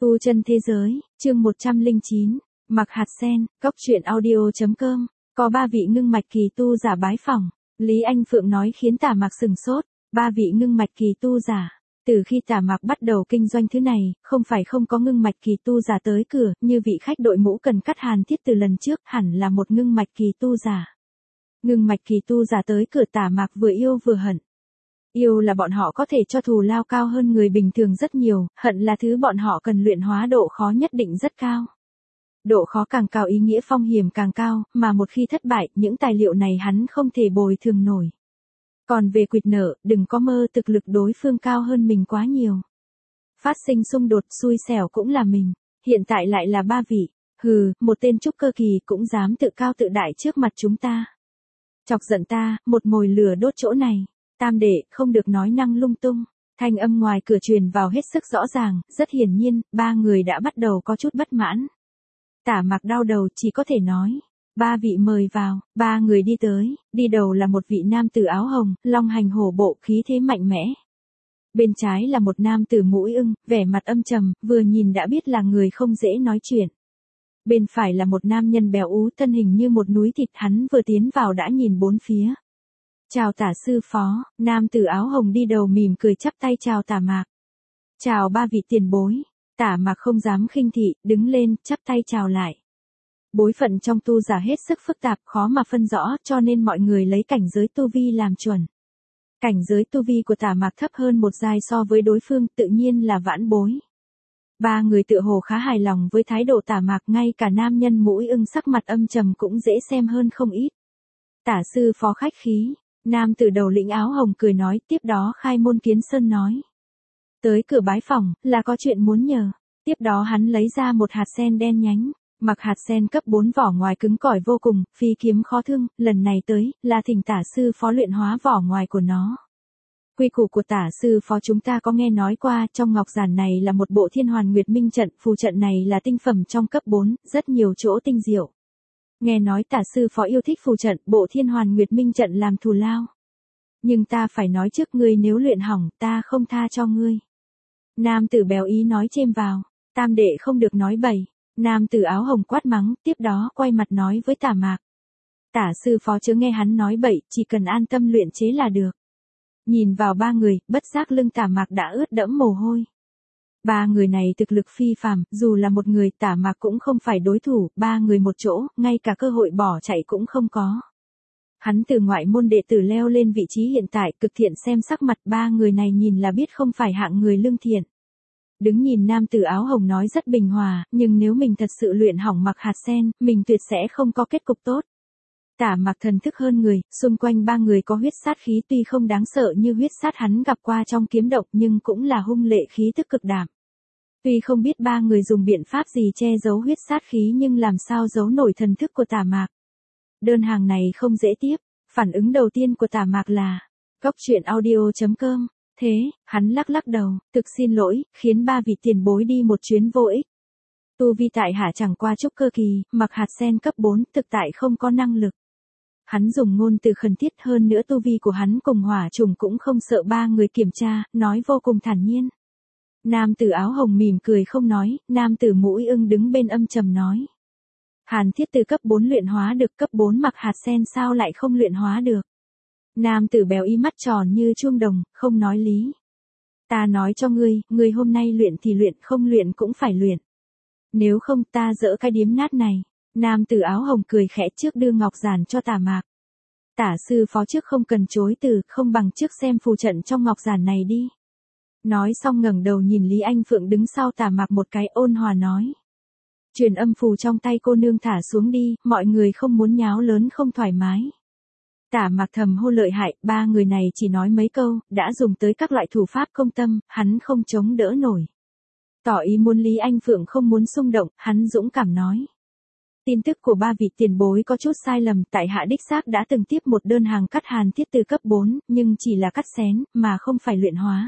Tu chân thế giới, chương 109, mặc hạt sen, góc truyện audio.com, có 3 vị ngưng mạch kỳ tu giả bái phỏng. Lý Anh Phượng nói khiến Tả Mạc sừng sốt, 3 vị ngưng mạch kỳ tu giả. Từ khi Tả Mạc bắt đầu kinh doanh thứ này, không phải không có ngưng mạch kỳ tu giả tới cửa, như vị khách đội mũ cần cắt Hàn Thiết từ lần trước, hẳn là một ngưng mạch kỳ tu giả. Ngưng mạch kỳ tu giả tới cửa Tả Mạc vừa yêu vừa hận. Yêu là bọn họ có thể cho thù lao cao hơn người bình thường rất nhiều, hận là thứ bọn họ cần luyện hóa độ khó nhất định rất cao. Độ khó càng cao ý nghĩa phong hiểm càng cao, mà một khi thất bại, những tài liệu này hắn không thể bồi thường nổi. Còn về quỵt nợ, đừng có mơ thực lực đối phương cao hơn mình quá nhiều. Phát sinh xung đột xui xẻo cũng là mình, hiện tại lại là 3 vị, một tên trúc cơ kỳ cũng dám tự cao tự đại trước mặt chúng ta. Chọc giận ta, một mồi lửa đốt chỗ này. Tam đệ, không được nói năng lung tung. Thanh âm ngoài cửa truyền vào hết sức rõ ràng, rất hiển nhiên, 3 người đã bắt đầu có chút bất mãn. Tả Mạc đau đầu chỉ có thể nói. 3 vị mời vào, 3 người đi tới, đi đầu là một vị nam tử áo hồng, long hành hổ bộ, khí thế mạnh mẽ. Bên trái là một nam tử mũi ưng, vẻ mặt âm trầm, vừa nhìn đã biết là người không dễ nói chuyện. Bên phải là một nam nhân béo ú, thân hình như một núi thịt, hắn vừa tiến vào đã nhìn bốn phía. Chào Tả sư phó, nam tử áo hồng đi đầu mỉm cười chắp tay chào Tả Mạc. Chào 3 vị tiền bối. Tả Mạc không dám khinh thị, đứng lên, chắp tay chào lại. Bối phận trong tu giả hết sức phức tạp, khó mà phân rõ, cho nên mọi người lấy cảnh giới tu vi làm chuẩn. Cảnh giới tu vi của Tả Mạc thấp hơn một giai so với đối phương, tự nhiên là vãn bối. 3 người tựa hồ khá hài lòng với thái độ Tả Mạc, ngay cả nam nhân mũi ưng sắc mặt âm trầm cũng dễ xem hơn không ít. Tả sư phó khách khí. Nam tử đầu lĩnh áo hồng cười nói, tiếp đó khai môn kiến sơn nói. Tới cửa bái phỏng, là có chuyện muốn nhờ. Tiếp đó hắn lấy ra một hạt sen đen nhánh, mặc hạt sen cấp 4 vỏ ngoài cứng cỏi vô cùng, phi kiếm khó thương, lần này tới, là thỉnh Tả sư phó luyện hóa vỏ ngoài của nó. Quy củ của Tả sư phó chúng ta có nghe nói qua, trong ngọc giản này là một bộ Thiên Hoàn Nguyệt Minh trận, phù trận này là tinh phẩm trong cấp 4, rất nhiều chỗ tinh diệu. Nghe nói Tả sư phó yêu thích phù trận, bộ Thiên Hoàn Nguyệt Minh trận làm thù lao. Nhưng ta phải nói trước ngươi, nếu luyện hỏng, ta không tha cho ngươi. Nam tử béo ý nói chêm vào, tam đệ không được nói bậy. Nam tử áo hồng quát mắng, tiếp đó quay mặt nói với Tả Mạc. Tả sư phó chớ nghe hắn nói bậy, chỉ cần an tâm luyện chế là được. Nhìn vào 3 người, bất giác lưng Tả Mạc đã ướt đẫm mồ hôi. 3 người này thực lực phi phàm, dù là một người Tả Mạc cũng không phải đối thủ, 3 người một chỗ, ngay cả cơ hội bỏ chạy cũng không có. Hắn từ ngoại môn đệ tử leo lên vị trí hiện tại, cực thiện xem sắc mặt 3 người này nhìn là biết không phải hạng người lương thiện. Đứng nhìn nam tử áo hồng nói rất bình hòa, nhưng nếu mình thật sự luyện hỏng mặc hạt sen, mình tuyệt sẽ không có kết cục tốt. Tả Mạc thần thức hơn người, xung quanh 3 người có huyết sát khí, tuy không đáng sợ như huyết sát hắn gặp qua trong kiếm động, nhưng cũng là hung lệ khí tức cực đảm. Tuy không biết 3 người dùng biện pháp gì che giấu huyết sát khí, nhưng làm sao giấu nổi thần thức của Tả Mạc. Đơn hàng này không dễ tiếp, phản ứng đầu tiên của Tả Mạc là, góc truyện audio.com, thế, hắn lắc lắc đầu, thực xin lỗi, khiến 3 vị tiền bối đi một chuyến vô ích. Tu vi tại hạ chẳng qua trúc cơ kỳ, mặc hạt sen cấp 4, thực tại không có năng lực. Hắn dùng ngôn từ khẩn thiết, hơn nữa tu vi của hắn cùng hỏa trùng cũng không sợ 3 người kiểm tra, nói vô cùng thản nhiên. Nam tử áo hồng mỉm cười không nói, nam tử mũi ưng đứng bên âm trầm nói. Hàn Thiết từ cấp 4 luyện hóa được, cấp 4 mặc hạt sen sao lại không luyện hóa được. Nam tử béo y mắt tròn như chuông đồng, không nói lý. Ta nói cho ngươi hôm nay luyện thì luyện, không luyện cũng phải luyện. Nếu không ta dỡ cái điếm nát này. Nam tử áo hồng cười khẽ trước đưa ngọc giản cho Tả Mạc. Tả sư phó trước không cần chối từ, không bằng trước xem phù trận trong ngọc giản này đi. Nói xong ngẩng đầu nhìn Lý Anh Phượng đứng sau Tả Mạc một cái, ôn hòa nói. Truyền âm phù trong tay cô nương thả xuống đi, mọi người không muốn nháo lớn không thoải mái. Tả Mạc thầm hô lợi hại, 3 người này chỉ nói mấy câu, đã dùng tới các loại thủ pháp công tâm, hắn không chống đỡ nổi. Tỏ ý muốn Lý Anh Phượng không muốn xung động, hắn dũng cảm nói. Tin tức của 3 vị tiền bối có chút sai lầm, tại hạ đích xác đã từng tiếp một đơn hàng cắt Hàn Thiết từ cấp 4, nhưng chỉ là cắt xén, mà không phải luyện hóa.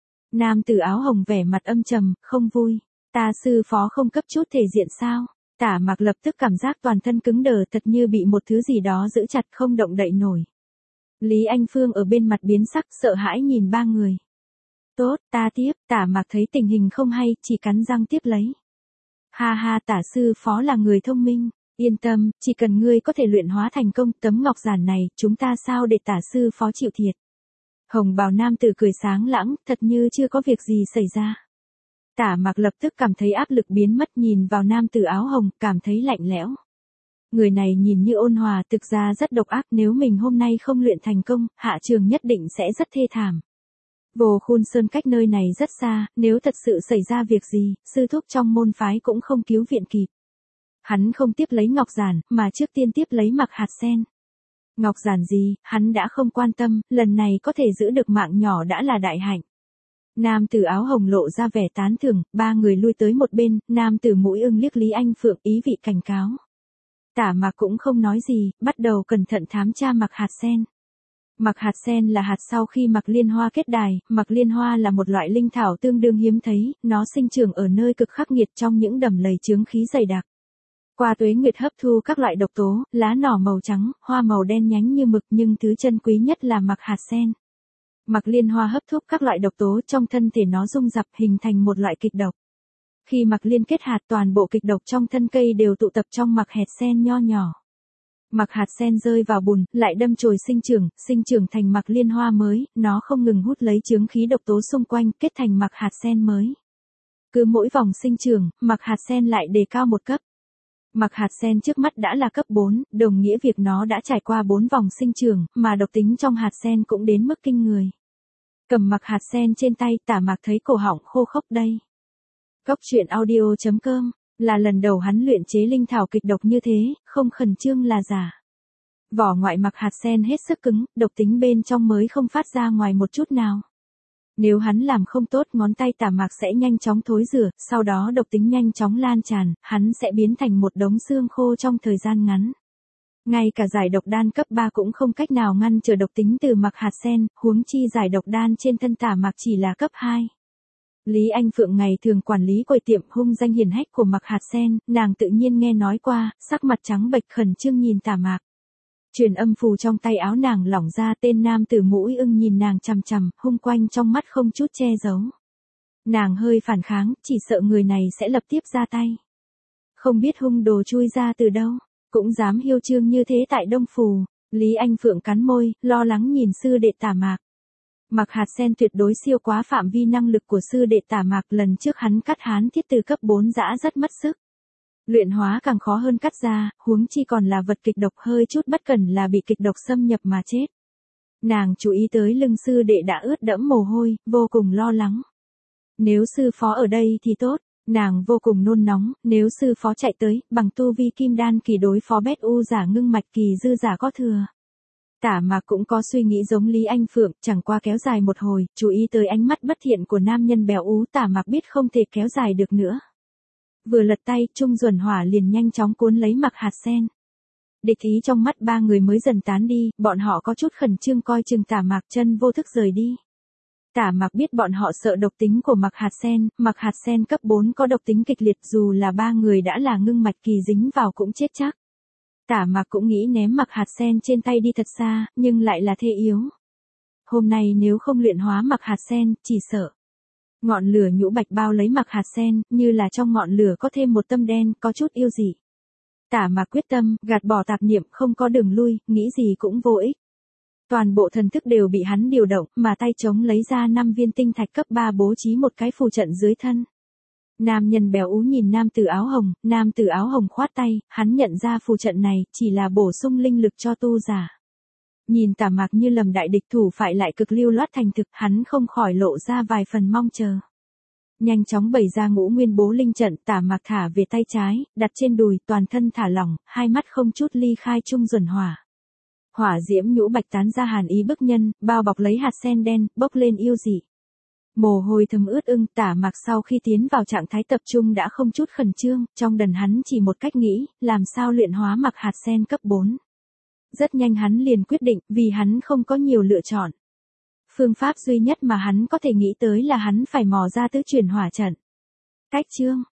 Nam tử áo hồng vẻ mặt âm trầm, không vui. Ta sư phó không cấp chút thể diện sao? Tả Mạc lập tức cảm giác toàn thân cứng đờ, thật như bị một thứ gì đó giữ chặt không động đậy nổi. Lý Anh Phương ở bên mặt biến sắc, sợ hãi nhìn 3 người. Tốt, ta tiếp, Tả Mạc thấy tình hình không hay, chỉ cắn răng tiếp lấy. Ha ha, Tả sư phó là người thông minh, yên tâm, chỉ cần ngươi có thể luyện hóa thành công tấm ngọc giản này, chúng ta sao để Tả sư phó chịu thiệt. Hồng bào nam tử cười sáng lãng, thật như chưa có việc gì xảy ra. Tả Mạc lập tức cảm thấy áp lực biến mất, nhìn vào nam tử áo hồng, cảm thấy lạnh lẽo. Người này nhìn như ôn hòa, thực ra rất độc ác, nếu mình hôm nay không luyện thành công, hạ trường nhất định sẽ rất thê thảm. Vô Khun Sơn cách nơi này rất xa, nếu thật sự xảy ra việc gì, sư thúc trong môn phái cũng không cứu viện kịp. Hắn không tiếp lấy ngọc giản, mà trước tiên tiếp lấy Mặc Hạt Sen. Ngọc giản gì, hắn đã không quan tâm, lần này có thể giữ được mạng nhỏ đã là đại hạnh. Nam tử áo hồng lộ ra vẻ tán thưởng, ba người lui tới một bên, nam tử mũi ưng liếc Lý Anh Phượng ý vị cảnh cáo. Tả Mạc cũng không nói gì, bắt đầu cẩn thận thám tra Mặc Hạt Sen. Mặc Hạt Sen là hạt sau khi Mặc Liên Hoa kết đài, Mặc Liên Hoa là một loại linh thảo tương đương hiếm thấy, nó sinh trưởng ở nơi cực khắc nghiệt trong những đầm lầy chướng khí dày đặc. Qua tuế nguyệt hấp thu các loại độc tố, lá nỏ màu trắng, hoa màu đen nhánh như mực, nhưng thứ chân quý nhất là Mặc Hạt Sen. Mặc Liên Hoa hấp thúc các loại độc tố trong thân thể nó dung dập hình thành một loại kịch độc. Khi Mặc Liên kết hạt, toàn bộ kịch độc trong thân cây đều tụ tập trong Mặc Hạt Sen nho nhỏ. Mặc Hạt Sen rơi vào bùn, lại đâm chồi sinh trưởng thành Mặc Liên Hoa mới, nó không ngừng hút lấy chướng khí độc tố xung quanh, kết thành Mặc Hạt Sen mới. Cứ mỗi vòng sinh trưởng, Mặc Hạt Sen lại đề cao một cấp. Mặc Hạt Sen trước mắt đã là cấp 4, đồng nghĩa việc nó đã trải qua 4 vòng sinh trưởng, mà độc tính trong hạt sen cũng đến mức kinh người. Cầm Mặc Hạt Sen trên tay, Tả Mạc thấy cổ họng khô khốc đây. Cốc truyện audio.com, là lần đầu hắn luyện chế linh thảo kịch độc như thế, không khẩn trương là giả. Vỏ ngoại Mặc Hạt Sen hết sức cứng, độc tính bên trong mới không phát ra ngoài một chút nào. Nếu hắn làm không tốt, ngón tay Tả Mạc sẽ nhanh chóng thối rữa, sau đó độc tính nhanh chóng lan tràn, hắn sẽ biến thành một đống xương khô trong thời gian ngắn. Ngay cả giải độc đan cấp 3 cũng không cách nào ngăn trở độc tính từ Mặc Hạt Sen, huống chi giải độc đan trên thân Tả Mạc chỉ là cấp 2. Lý Anh Phượng ngày thường quản lý quầy tiệm hung danh hiển hách của Mặc Hạt Sen, nàng tự nhiên nghe nói qua, sắc mặt trắng bệch khẩn trương nhìn Tả Mạc. Truyền âm phù trong tay áo nàng lỏng ra, tên nam tử mũi ưng nhìn nàng chằm chằm, hung quanh trong mắt không chút che giấu. Nàng hơi phản kháng, chỉ sợ người này sẽ lập tiếp ra tay. Không biết hung đồ chui ra từ đâu, cũng dám hiêu trương như thế tại Đông Phù. Lý Anh Phượng cắn môi, lo lắng nhìn sư đệ Tả Mạc. Mặc Hạt Sen tuyệt đối siêu quá phạm vi năng lực của sư đệ Tả Mạc, lần trước hắn cắt hán thiết từ cấp 4 dã rất mất sức. Luyện hóa càng khó hơn cắt ra, huống chi còn là vật kịch độc, hơi chút bất cẩn là bị kịch độc xâm nhập mà chết. Nàng chú ý tới lưng sư đệ đã ướt đẫm mồ hôi, vô cùng lo lắng. Nếu sư phó ở đây thì tốt, nàng vô cùng nôn nóng, nếu sư phó chạy tới, bằng tu vi kim đan kỳ đối phó bét u giả ngưng mạch kỳ dư giả có thừa. Tả Mạc cũng có suy nghĩ giống Lý Anh Phượng, chẳng qua kéo dài một hồi, chú ý tới ánh mắt bất thiện của nam nhân béo ú, Tả Mạc biết không thể kéo dài được nữa. Vừa lật tay, Trung Duẩn Hỏa liền nhanh chóng cuốn lấy Mặc Hạt Sen. Địch ý trong mắt ba người mới dần tán đi, bọn họ có chút khẩn trương coi chừng Tả Mạc, chân vô thức rời đi. Tả Mạc biết bọn họ sợ độc tính của Mặc Hạt Sen cấp 4 có độc tính kịch liệt, dù là ba người đã là ngưng mạch kỳ dính vào cũng chết chắc. Tả Mạc cũng nghĩ ném Mặc Hạt Sen trên tay đi thật xa, nhưng lại là thê yếu. Hôm nay nếu không luyện hóa Mặc Hạt Sen, chỉ sợ. Ngọn lửa nhũ bạch bao lấy Mặc Hạt Sen, như là trong ngọn lửa có thêm một tâm đen, có chút yêu dị. Tả Mạc quyết tâm, gạt bỏ tạp niệm, không có đường lui, nghĩ gì cũng vô ích. Toàn bộ thần thức đều bị hắn điều động, mà tay trống lấy ra 5 viên tinh thạch cấp 3 bố trí một cái phù trận dưới thân. Nam nhân béo ú nhìn nam tử áo hồng khoát tay, hắn nhận ra phù trận này, chỉ là bổ sung linh lực cho tu giả. Nhìn Tả Mạc như lầm đại địch, thủ phải lại cực lưu loát thành thực, hắn không khỏi lộ ra vài phần mong chờ. Nhanh chóng bày ra Ngũ Nguyên Bố Linh trận, Tả Mạc thả về tay trái, đặt trên đùi, toàn thân thả lỏng, hai mắt không chút ly khai Trung Duẩn Hỏa. Hỏa diễm nhũ bạch tán ra hàn ý bức nhân, bao bọc lấy hạt sen đen, bốc lên yêu dị. Mồ hôi thấm ướt ưng, Tả Mạc sau khi tiến vào trạng thái tập trung đã không chút khẩn trương, trong đần hắn chỉ một cách nghĩ, làm sao luyện hóa Mặc Hạt Sen cấp 4. Rất nhanh hắn liền quyết định, vì hắn không có nhiều lựa chọn. Phương pháp duy nhất mà hắn có thể nghĩ tới là hắn phải mò ra tứ chuyển hỏa trận. Cách chương